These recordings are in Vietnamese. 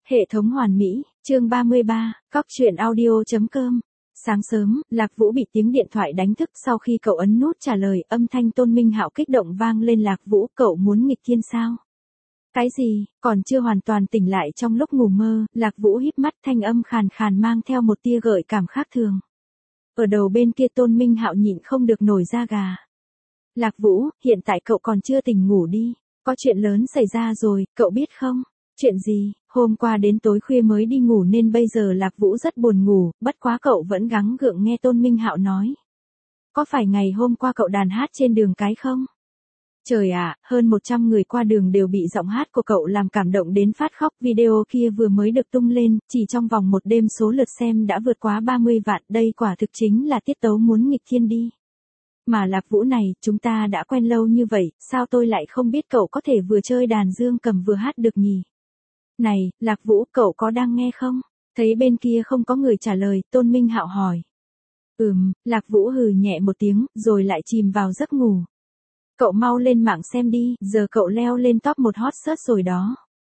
Hệ thống hoàn mỹ, chương 33, Cóc truyện audio.com. Sáng sớm, Lạc Vũ bị tiếng điện thoại đánh thức sau khi cậu ấn nút trả lời, âm thanh Tôn Minh Hạo kích động vang lên. Lạc Vũ, cậu muốn nghịch thiên sao? Cái gì? Còn chưa hoàn toàn tỉnh lại trong lúc ngủ mơ, Lạc Vũ híp mắt, thanh âm khàn khàn mang theo một tia gợi cảm khác thường. Ở đầu bên kia Tôn Minh Hạo nhịn không được nổi da gà. Lạc Vũ, hiện tại cậu còn chưa tỉnh ngủ đi, có chuyện lớn xảy ra rồi, cậu biết không? Chuyện gì? Hôm qua đến tối khuya mới đi ngủ nên bây giờ Lạc Vũ rất buồn ngủ, bất quá cậu vẫn gắng gượng nghe Tôn Minh Hạo nói. Có phải ngày hôm qua cậu đàn hát trên đường cái không? Trời ạ, hơn 100 người qua đường đều bị giọng hát của cậu làm cảm động đến phát khóc. Video kia vừa mới được tung lên, chỉ trong vòng một đêm số lượt xem đã vượt quá 30 vạn, đây quả thực chính là tiết tấu muốn nghịch thiên đi. Mà Lạc Vũ này, chúng ta đã quen lâu như vậy, sao tôi lại không biết cậu có thể vừa chơi đàn dương cầm vừa hát được nhỉ? Này, Lạc Vũ, cậu có đang nghe không? Thấy bên kia không có người trả lời, Tôn Minh Hạo hỏi. Lạc Vũ hừ nhẹ một tiếng, rồi lại chìm vào giấc ngủ. Cậu mau lên mạng xem đi, giờ cậu leo lên top 1 hot search rồi đó.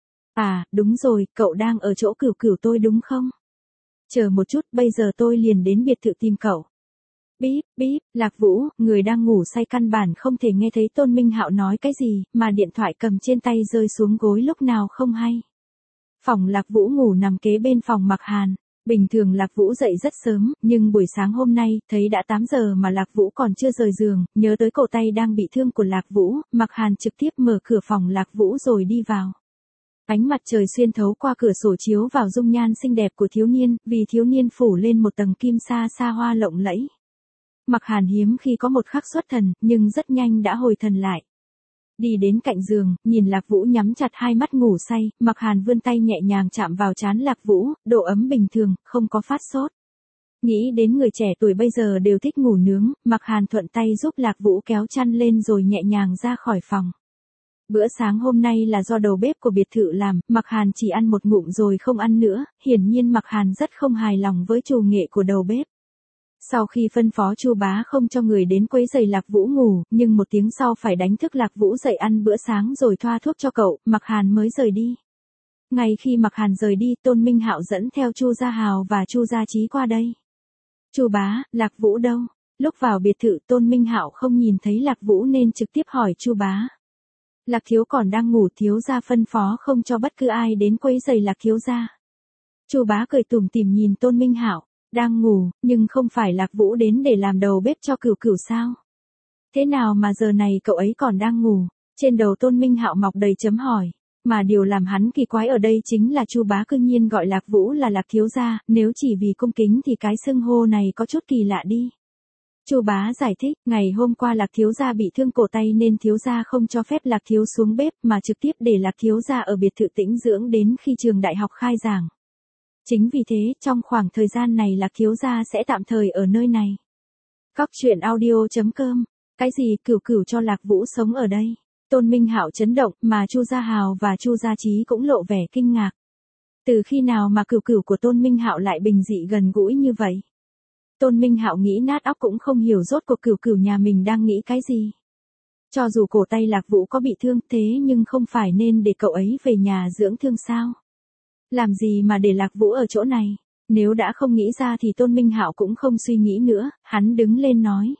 À, đúng rồi, cậu đang ở chỗ Cửu Cửu tôi đúng không? Chờ một chút, bây giờ tôi liền đến biệt thự tìm cậu. Bíp, bíp, Lạc Vũ, người đang ngủ say căn bản không thể nghe thấy Tôn Minh Hạo nói cái gì, mà điện thoại cầm trên tay rơi xuống gối lúc nào không hay. Phòng Lạc Vũ ngủ nằm kế bên phòng Mạc Hàn. Bình thường Lạc Vũ dậy rất sớm, nhưng buổi sáng hôm nay, thấy đã 8 giờ mà Lạc Vũ còn chưa rời giường, nhớ tới cổ tay đang bị thương của Lạc Vũ, Mạc Hàn trực tiếp mở cửa phòng Lạc Vũ rồi đi vào. Ánh mặt trời xuyên thấu qua cửa sổ chiếu vào dung nhan xinh đẹp của thiếu niên, vì thiếu niên phủ lên một tầng kim sa sa hoa lộng lẫy. Mạc Hàn hiếm khi có một khắc xuất thần, nhưng rất nhanh đã hồi thần lại. Đi đến cạnh giường, nhìn Lạc Vũ nhắm chặt hai mắt ngủ say, Mạc Hàn vươn tay nhẹ nhàng chạm vào trán Lạc Vũ, độ ấm bình thường, không có phát sốt. Nghĩ đến người trẻ tuổi bây giờ đều thích ngủ nướng, Mạc Hàn thuận tay giúp Lạc Vũ kéo chăn lên rồi nhẹ nhàng ra khỏi phòng. Bữa sáng hôm nay là do đầu bếp của biệt thự làm, Mạc Hàn chỉ ăn một ngụm rồi không ăn nữa, hiển nhiên Mạc Hàn rất không hài lòng với trù nghệ của đầu bếp. Sau khi phân phó Chu Bá không cho người đến quấy rầy Lạc Vũ ngủ, nhưng một tiếng sau phải đánh thức Lạc Vũ dậy ăn bữa sáng rồi thoa thuốc cho cậu, Mạc Hàn mới rời đi. Ngay khi Mạc Hàn rời đi, Tôn Minh Hạo dẫn theo Chu Gia Hào và Chu Gia Chí qua đây. Chu Bá, Lạc Vũ đâu? Lúc vào biệt thự Tôn Minh Hạo không nhìn thấy Lạc Vũ nên trực tiếp hỏi Chu Bá. Lạc thiếu còn đang ngủ, thiếu gia phân phó không cho bất cứ ai đến quấy rầy Lạc thiếu gia. Chu Bá cười tủm tỉm nhìn Tôn Minh Hạo. Đang ngủ, nhưng không phải Lạc Vũ đến để làm đầu bếp cho Cửu Cửu sao? Thế nào mà giờ này cậu ấy còn đang ngủ? Trên đầu Tôn Minh Hạo mọc đầy chấm hỏi. Mà điều làm hắn kỳ quái ở đây chính là Chu Bá cương nhiên gọi Lạc Vũ là Lạc thiếu gia, nếu chỉ vì cung kính thì cái xưng hô này có chút kỳ lạ đi. Chu Bá giải thích, ngày hôm qua Lạc thiếu gia bị thương cổ tay nên thiếu gia không cho phép Lạc thiếu xuống bếp mà trực tiếp để Lạc thiếu gia ở biệt thự tĩnh dưỡng đến khi trường đại học khai giảng. Chính vì thế, trong khoảng thời gian này Lạc thiếu gia sẽ tạm thời ở nơi này. Cóc truyện audio.com. Cái gì Cửu Cửu cho Lạc Vũ sống ở đây? Tôn Minh Hạo chấn động, mà Chu Gia Hào và Chu Gia Chí cũng lộ vẻ kinh ngạc. Từ khi nào mà Cửu Cửu của Tôn Minh Hạo lại bình dị gần gũi như vậy? Tôn Minh Hạo nghĩ nát óc cũng không hiểu rốt cuộc Cửu Cửu nhà mình đang nghĩ cái gì. Cho dù cổ tay Lạc Vũ có bị thương thế nhưng không phải nên để cậu ấy về nhà dưỡng thương sao? Làm gì mà để Lạc Vũ ở chỗ này? Nếu đã không nghĩ ra thì Tôn Minh Hạo cũng không suy nghĩ nữa, hắn đứng lên nói.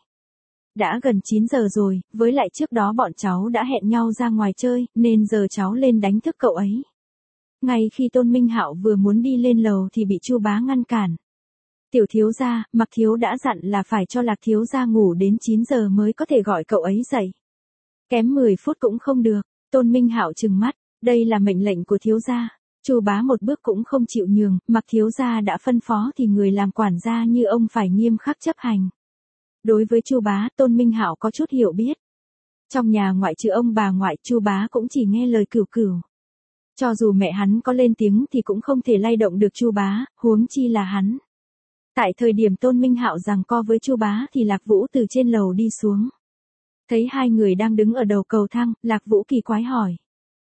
Đã gần 9 giờ rồi, với lại trước đó bọn cháu đã hẹn nhau ra ngoài chơi, nên giờ cháu lên đánh thức cậu ấy. Ngay khi Tôn Minh Hạo vừa muốn đi lên lầu thì bị Chu Bá ngăn cản. Tiểu thiếu gia, Mạc thiếu đã dặn là phải cho Lạc thiếu gia ngủ đến 9 giờ mới có thể gọi cậu ấy dậy. Kém 10 phút cũng không được, Tôn Minh Hạo trừng mắt, đây là mệnh lệnh của thiếu gia. Chu Bá một bước cũng không chịu nhường, Mạc thiếu gia đã phân phó thì người làm quản gia như ông phải nghiêm khắc chấp hành. Đối với Chu Bá, Tôn Minh Hạo có chút hiểu biết. Trong nhà ngoại trừ ông bà ngoại, Chu Bá cũng chỉ nghe lời Cửu Cửu. Cho dù mẹ hắn có lên tiếng thì cũng không thể lay động được Chu Bá, huống chi là hắn. Tại thời điểm Tôn Minh Hạo giằng co với Chu Bá thì Lạc Vũ từ trên lầu đi xuống. Thấy hai người đang đứng ở đầu cầu thang, Lạc Vũ kỳ quái hỏi.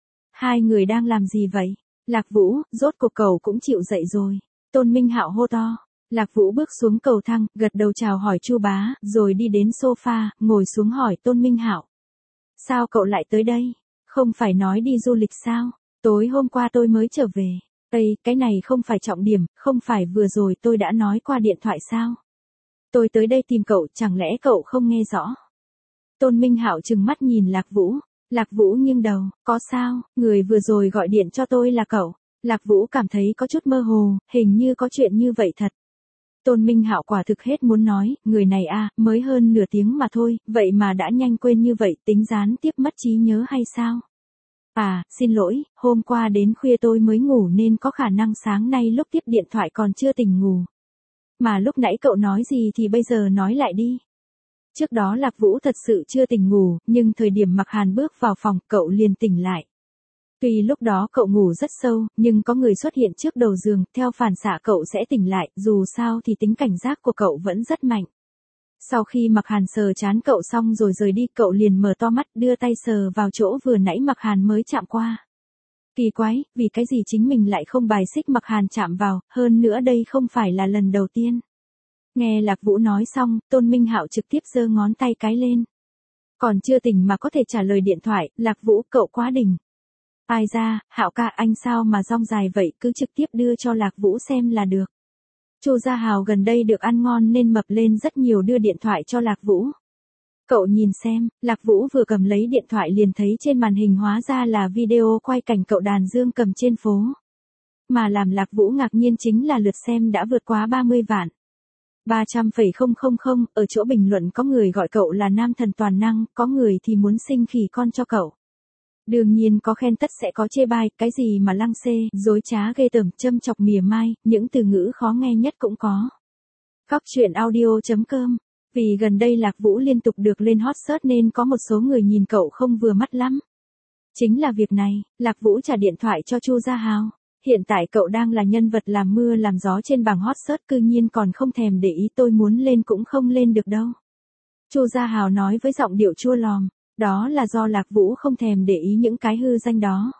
Hai người đang làm gì vậy? Lạc Vũ, rốt cuộc cậu cũng chịu dậy rồi. Tôn Minh Hạo hô to. Lạc Vũ bước xuống cầu thang, gật đầu chào hỏi Chu Bá, rồi đi đến sofa, ngồi xuống hỏi Tôn Minh Hạo. Sao cậu lại tới đây? Không phải nói đi du lịch sao? Tối hôm qua tôi mới trở về. Ây, cái này không phải trọng điểm, không phải vừa rồi tôi đã nói qua điện thoại sao? Tôi tới đây tìm cậu, chẳng lẽ cậu không nghe rõ? Tôn Minh Hạo trừng mắt nhìn Lạc Vũ. Lạc Vũ nghiêng đầu, có sao, người vừa rồi gọi điện cho tôi là cậu. Lạc Vũ cảm thấy có chút mơ hồ, hình như có chuyện như vậy thật. Tôn Minh Hạo quả thực hết muốn nói, người này mới hơn nửa tiếng mà thôi, vậy mà đã nhanh quên như vậy, tính gián tiếp mất trí nhớ hay sao? Xin lỗi, hôm qua đến khuya tôi mới ngủ nên có khả năng sáng nay lúc tiếp điện thoại còn chưa tỉnh ngủ. Mà lúc nãy cậu nói gì thì bây giờ nói lại đi. Trước đó Lạc Vũ thật sự chưa tỉnh ngủ, nhưng thời điểm Mặc Hàn bước vào phòng, cậu liền tỉnh lại. Tuy lúc đó cậu ngủ rất sâu, nhưng có người xuất hiện trước đầu giường, theo phản xạ cậu sẽ tỉnh lại, dù sao thì tính cảnh giác của cậu vẫn rất mạnh. Sau khi Mặc Hàn sờ trán cậu xong rồi rời đi, cậu liền mở to mắt, đưa tay sờ vào chỗ vừa nãy Mặc Hàn mới chạm qua. Kỳ quái, vì cái gì chính mình lại không bài xích Mặc Hàn chạm vào, hơn nữa đây không phải là lần đầu tiên. Nghe Lạc Vũ nói xong, Tôn Minh Hạo trực tiếp giơ ngón tay cái lên. Còn chưa tỉnh mà có thể trả lời điện thoại, Lạc Vũ cậu quá đỉnh. Ai ra, Hạo ca anh sao mà rong dài vậy, cứ trực tiếp đưa cho Lạc Vũ xem là được. Chu Gia Hào gần đây được ăn ngon nên mập lên rất nhiều, đưa điện thoại cho Lạc Vũ. Cậu nhìn xem, Lạc Vũ vừa cầm lấy điện thoại liền thấy trên màn hình hóa ra là video quay cảnh cậu đàn dương cầm trên phố. Mà làm Lạc Vũ ngạc nhiên chính là lượt xem đã vượt quá 30 vạn. 300,000, ở chỗ bình luận có người gọi cậu là nam thần toàn năng, có người thì muốn sinh khỉ con cho cậu. Đương nhiên có khen tất sẽ có chê bai, cái gì mà lăng xê, dối trá ghê tởm, châm chọc mỉa mai, những từ ngữ khó nghe nhất cũng có. Góc truyện audio.com. Vì gần đây Lạc Vũ liên tục được lên hot search nên có một số người nhìn cậu không vừa mắt lắm. Chính là việc này, Lạc Vũ trả điện thoại cho Chu Gia Hào. Hiện tại cậu đang là nhân vật làm mưa làm gió trên bảng hot search, cư nhiên còn không thèm để ý, tôi muốn lên cũng không lên được đâu. Chu Gia Hào nói với giọng điệu chua lòm. Đó là do Lạc Vũ không thèm để ý những cái hư danh đó.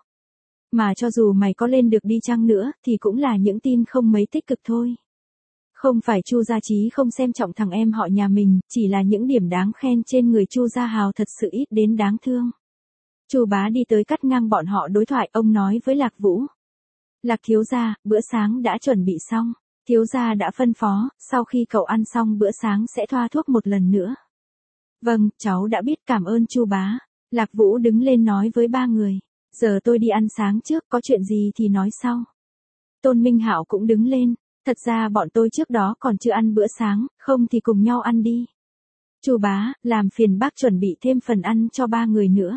Mà cho dù mày có lên được đi chăng nữa, thì cũng là những tin không mấy tích cực thôi. Không phải Chu Gia Chí không xem trọng thằng em họ nhà mình, chỉ là những điểm đáng khen trên người Chu Gia Hào thật sự ít đến đáng thương. Chu Bá đi tới cắt ngang bọn họ đối thoại, ông nói với Lạc Vũ. Lạc thiếu gia, bữa sáng đã chuẩn bị xong. Thiếu gia đã phân phó, sau khi cậu ăn xong bữa sáng sẽ thoa thuốc một lần nữa. Vâng, cháu đã biết, cảm ơn Chu Bá. Lạc Vũ đứng lên nói với ba người. Giờ tôi đi ăn sáng trước, có chuyện gì thì nói sau. Tôn Minh Hạo cũng đứng lên. Thật ra bọn tôi trước đó còn chưa ăn bữa sáng, không thì cùng nhau ăn đi. Chu Bá, làm phiền bác chuẩn bị thêm phần ăn cho ba người nữa.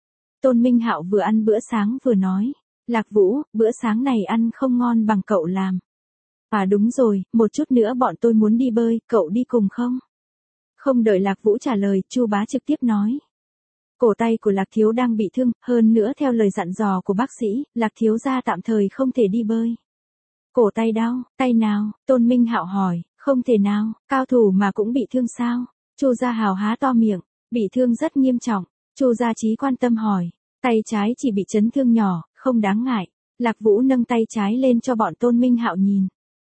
Tôn Minh Hạo vừa ăn bữa sáng vừa nói. Lạc Vũ, bữa sáng này ăn không ngon bằng cậu làm. Đúng rồi, một chút nữa bọn tôi muốn đi bơi, cậu đi cùng không? Không đợi Lạc Vũ trả lời, Chu Bá trực tiếp nói. Cổ tay của Lạc thiếu đang bị thương, hơn nữa theo lời dặn dò của bác sĩ, Lạc thiếu gia tạm thời không thể đi bơi. Cổ tay đau, tay nào? Tôn Minh Hạo hỏi. Không thể nào, cao thủ mà cũng bị thương sao? Chu Gia Hào há to miệng. Bị thương rất nghiêm trọng. Chu Gia Chí quan tâm hỏi. Tay trái chỉ bị chấn thương nhỏ, không đáng ngại. Lạc Vũ nâng tay trái lên cho bọn Tôn Minh Hạo nhìn.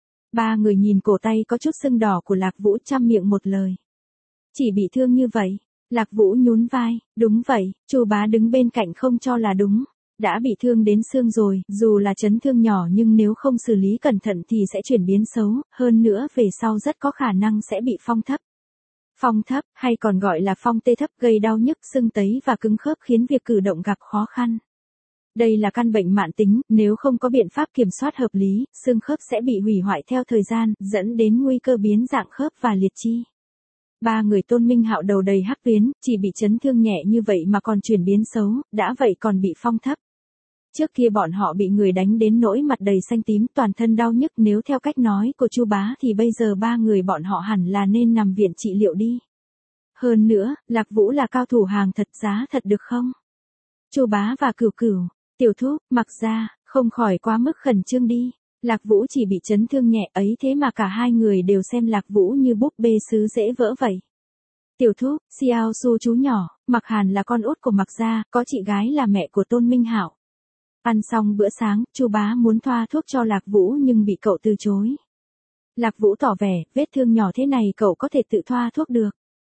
Ba người nhìn cổ tay có chút sưng đỏ của Lạc Vũ, chăm miệng một lời. Chỉ bị thương như vậy. Lạc Vũ nhún vai. Đúng vậy, Chu Bá đứng bên cạnh không cho là đúng. Đã bị thương đến xương rồi, dù là chấn thương nhỏ nhưng nếu không xử lý cẩn thận thì sẽ chuyển biến xấu, hơn nữa về sau rất có khả năng sẽ bị phong thấp. Phong thấp, hay còn gọi là phong tê thấp, gây đau nhức, sưng tấy và cứng khớp khiến việc cử động gặp khó khăn. Đây là căn bệnh mãn tính, nếu không có biện pháp kiểm soát hợp lý, xương khớp sẽ bị hủy hoại theo thời gian, dẫn đến nguy cơ biến dạng khớp và liệt chi. Ba người Tôn Minh Hạo đầu đầy hắc tuyến, chỉ bị chấn thương nhẹ như vậy mà còn chuyển biến xấu, đã vậy còn bị phong thấp. Trước kia bọn họ bị người đánh đến nỗi mặt đầy xanh tím, toàn thân đau nhức, nếu theo cách nói của Chu Bá thì bây giờ ba người bọn họ hẳn là nên nằm viện trị liệu đi. Hơn nữa, Lạc Vũ là cao thủ hàng thật giá thật được không? Chu Bá và Cửu Cửu, Tiểu Thúc, Mặc ra, không khỏi quá mức khẩn trương đi. Lạc Vũ chỉ bị chấn thương nhẹ ấy thế mà cả hai người đều xem Lạc Vũ như búp bê sứ dễ vỡ vậy. Tiểu Thúc, Xiao Su chú nhỏ, Mặc Hàn là con út của Mặc gia, có chị gái là mẹ của Tôn Minh Hạo. Ăn xong bữa sáng, Chu Bá muốn thoa thuốc cho Lạc Vũ nhưng bị cậu từ chối. Lạc Vũ tỏ vẻ, vết thương nhỏ thế này cậu có thể tự thoa thuốc được.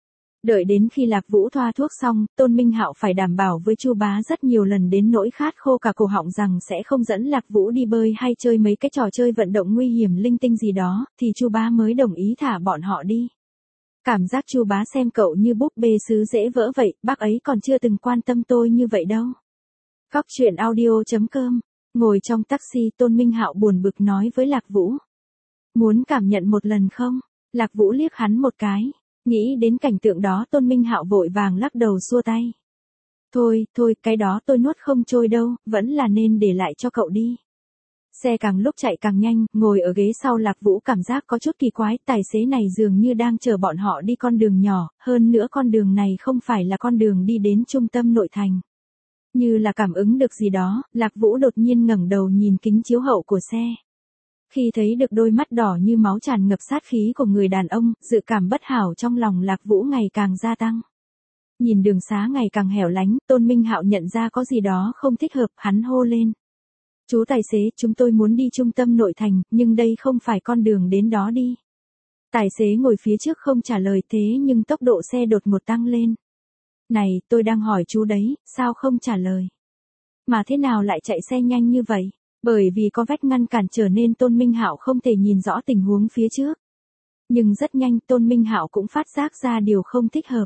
Đợi đến khi Lạc Vũ thoa thuốc xong, Tôn Minh Hạo phải đảm bảo với Chu Bá rất nhiều lần đến nỗi khát khô cả cổ họng rằng sẽ không dẫn Lạc Vũ đi bơi hay chơi mấy cái trò chơi vận động nguy hiểm linh tinh gì đó, thì Chu Bá mới đồng ý thả bọn họ đi. Cảm giác Chu Bá xem cậu như búp bê sứ dễ vỡ vậy, bác ấy còn chưa từng quan tâm tôi như vậy đâu. Góc truyện audio.com. Ngồi trong taxi, Tôn Minh Hạo buồn bực nói với Lạc Vũ. Muốn cảm nhận một lần không? Lạc Vũ liếc hắn một cái. Nghĩ đến cảnh tượng đó, Tôn Minh Hạo vội vàng lắc đầu xua tay. Thôi, cái đó tôi nuốt không trôi đâu, vẫn là nên để lại cho cậu đi. Xe càng lúc chạy càng nhanh, ngồi ở ghế sau Lạc Vũ cảm giác có chút kỳ quái, tài xế này dường như đang chờ bọn họ đi con đường nhỏ, hơn nữa con đường này không phải là con đường đi đến trung tâm nội thành. Như là cảm ứng được gì đó, Lạc Vũ đột nhiên ngẩng đầu nhìn kính chiếu hậu của xe. Khi thấy được đôi mắt đỏ như máu tràn ngập sát khí của người đàn ông, dự cảm bất hảo trong lòng Lạc Vũ ngày càng gia tăng. Nhìn đường xá ngày càng hẻo lánh, Tôn Minh Hạo nhận ra có gì đó không thích hợp, hắn hô lên. Chú tài xế, chúng tôi muốn đi trung tâm nội thành, nhưng đây không phải con đường đến đó đi. Tài xế ngồi phía trước không trả lời, thế nhưng tốc độ xe đột ngột tăng lên. Này, tôi đang hỏi chú đấy, sao không trả lời? Mà thế nào lại chạy xe nhanh như vậy? Bởi vì có vách ngăn cản trở nên Tôn Minh Hạo không thể nhìn rõ tình huống phía trước. Nhưng rất nhanh Tôn Minh Hạo cũng phát giác ra điều không thích hợp.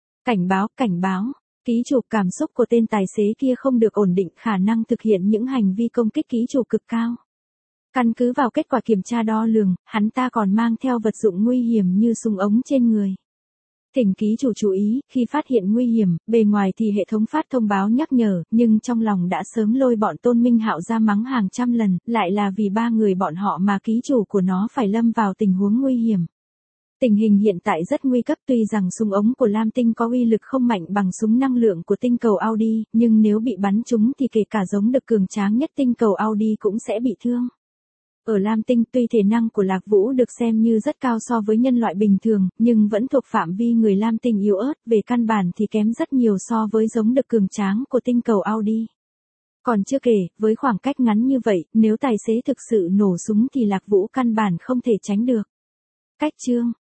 Cảnh báo, ký chủ cảm xúc của tên tài xế kia không được ổn định, khả năng thực hiện những hành vi công kích ký chủ cực cao. Căn cứ vào kết quả kiểm tra đo lường, hắn ta còn mang theo vật dụng nguy hiểm như súng ống trên người. Thỉnh ký chủ chú ý, khi phát hiện nguy hiểm, bề ngoài thì hệ thống phát thông báo nhắc nhở, nhưng trong lòng đã sớm lôi bọn Tôn Minh Hạo ra mắng hàng trăm lần, lại là vì ba người bọn họ mà ký chủ của nó phải lâm vào tình huống nguy hiểm. Tình hình hiện tại rất nguy cấp, tuy rằng súng ống của Lam Tinh có uy lực không mạnh bằng súng năng lượng của tinh cầu Audi, nhưng nếu bị bắn trúng thì kể cả giống được cường tráng nhất tinh cầu Audi cũng sẽ bị thương. Ở Lam Tinh, tuy thể năng của Lạc Vũ được xem như rất cao so với nhân loại bình thường, nhưng vẫn thuộc phạm vi người Lam Tinh yếu ớt, về căn bản thì kém rất nhiều so với giống được cường tráng của tinh cầu Audi. Còn chưa kể, với khoảng cách ngắn như vậy, nếu tài xế thực sự nổ súng thì Lạc Vũ căn bản không thể tránh được. Cách chương